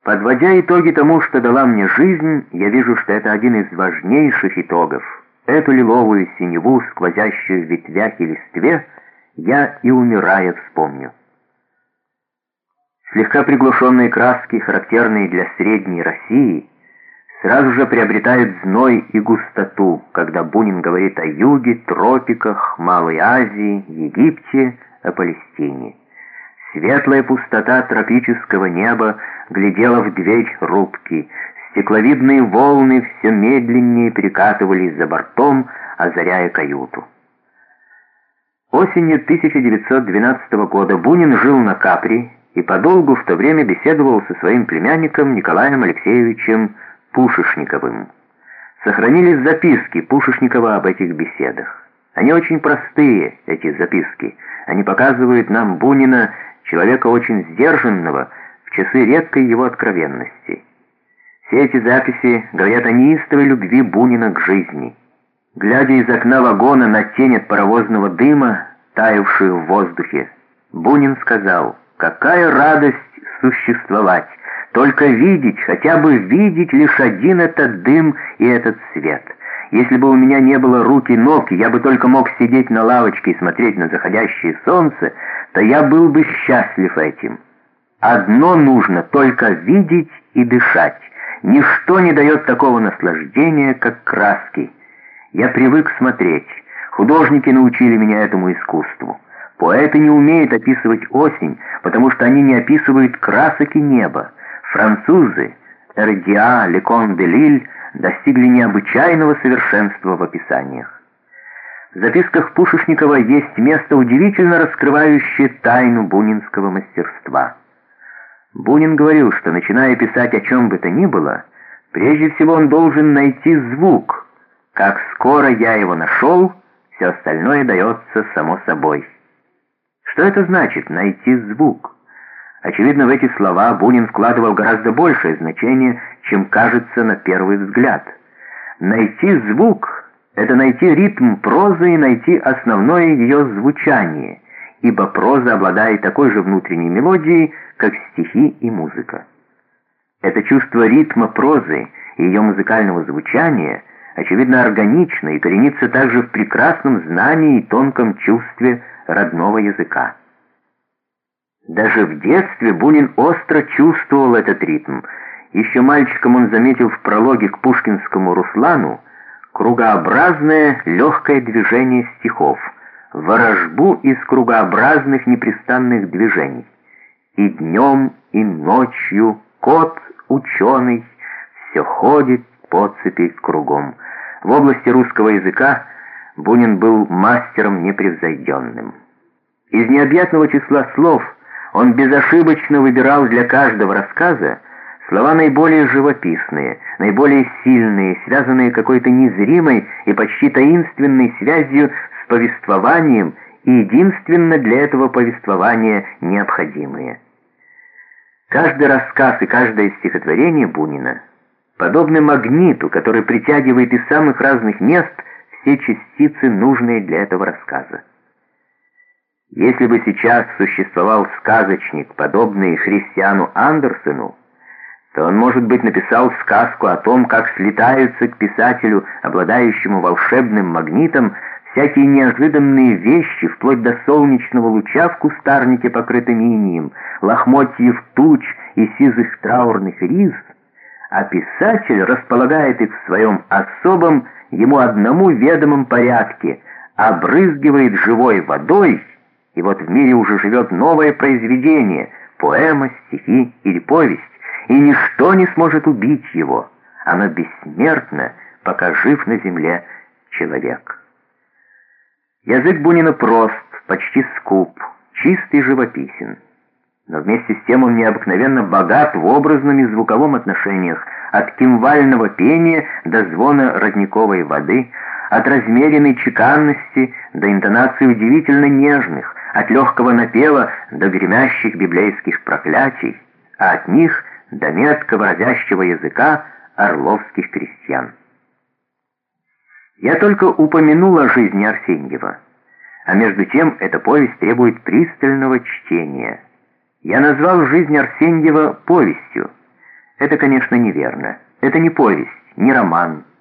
Подводя итоги тому, что дала мне жизнь, я вижу, что это один из важнейших итогов. Эту лиловую синеву, сквозящую в ветвях и листве, я и умирая вспомню. Слегка приглушенные краски, характерные для Средней России, сразу же приобретают зной и густоту, когда Бунин говорит о юге, тропиках, Малой Азии, Египте, о Палестине. Светлая пустота тропического неба глядела в дверь рубки. Стекловидные волны все медленнее перекатывались за бортом, озаряя каюту. Осенью 1912 года Бунин жил на Капри и подолгу в то время беседовал со своим племянником Николаем Алексеевичем Пушешниковым. Сохранились записки Пушешникова об этих беседах. Они очень простые, эти записки. Они показывают нам Бунина, человека очень сдержанного, в часы редкой его откровенности. Все эти записи говорят о неистовой любви Бунина к жизни. Глядя из окна вагона на тень от паровозного дыма, таявшую в воздухе, Бунин сказал: «Какая радость существовать! Только видеть, хотя бы видеть лишь один этот дым и этот свет. Если бы у меня не было рук и ног, я бы только мог сидеть на лавочке и смотреть на заходящее солнце, то я был бы счастлив этим. Одно нужно — только видеть и дышать. Ничто не дает такого наслаждения, как краски. Я привык смотреть. Художники научили меня этому искусству. Поэты не умеют описывать осень, потому что они не описывают красок и неба. Французы, Эрдиа, Лекон де Лиль, достигли необычайного совершенства в описаниях. В записках Пушешникова есть место, удивительно раскрывающее тайну бунинского мастерства. Бунин говорил, что, начиная писать о чем бы то ни было, прежде всего он должен найти звук. Как скоро я его нашел, все остальное дается само собой. Что это значит — найти звук? Очевидно, в эти слова Бунин вкладывал гораздо большее значение, чем кажется на первый взгляд. Найти звук — это найти ритм прозы и найти основное ее звучание, ибо проза обладает такой же внутренней мелодией, как стихи и музыка. Это чувство ритма прозы и ее музыкального звучания очевидно органично и коренится также в прекрасном знании и тонком чувстве родного языка. Даже в детстве Бунин остро чувствовал этот ритм. Еще мальчиком он заметил в прологе к пушкинскому «Руслану» кругообразное легкое движение стихов, ворожбу из кругообразных непрестанных движений. И днем, и ночью кот ученый все ходит по цепи кругом. В области русского языка Бунин был мастером непревзойденным. Из необъятного числа слов он безошибочно выбирал для каждого рассказа слова наиболее живописные, наиболее сильные, связанные какой-то незримой и почти таинственной связью с повествованием и единственно для этого повествования необходимые. Каждый рассказ и каждое стихотворение Бунина подобны магниту, который притягивает из самых разных мест все частицы, нужные для этого рассказа. Если бы сейчас существовал сказочник, подобный Христиану Андерсену, то он, может быть, написал сказку о том, как слетаются к писателю, обладающему волшебным магнитом, всякие неожиданные вещи, вплоть до солнечного луча в кустарнике, покрытым инеем, лохмотьев туч и сизых траурных риз, а писатель располагает их в своем особом, ему одному ведомом порядке, обрызгивает живой водой, и вот в мире уже живет новое произведение, поэма, стихи или повесть, и ничто не сможет убить его. Оно бессмертно, пока жив на земле человек. Язык Бунина прост, почти скуп, чист и живописен. Но вместе с тем он необыкновенно богат в образном и звуковом отношениях, от кимвального пения до звона родниковой воды, от размеренной чеканности до интонаций удивительно нежных, от легкого напева до гремящих библейских проклятий, а от них до меткого разящего языка орловских крестьян. Я только упомянул о жизни Арсеньева, а между тем эта повесть требует пристального чтения. Я назвал жизнь Арсеньева повестью. Это, конечно, неверно. Это не повесть, не роман.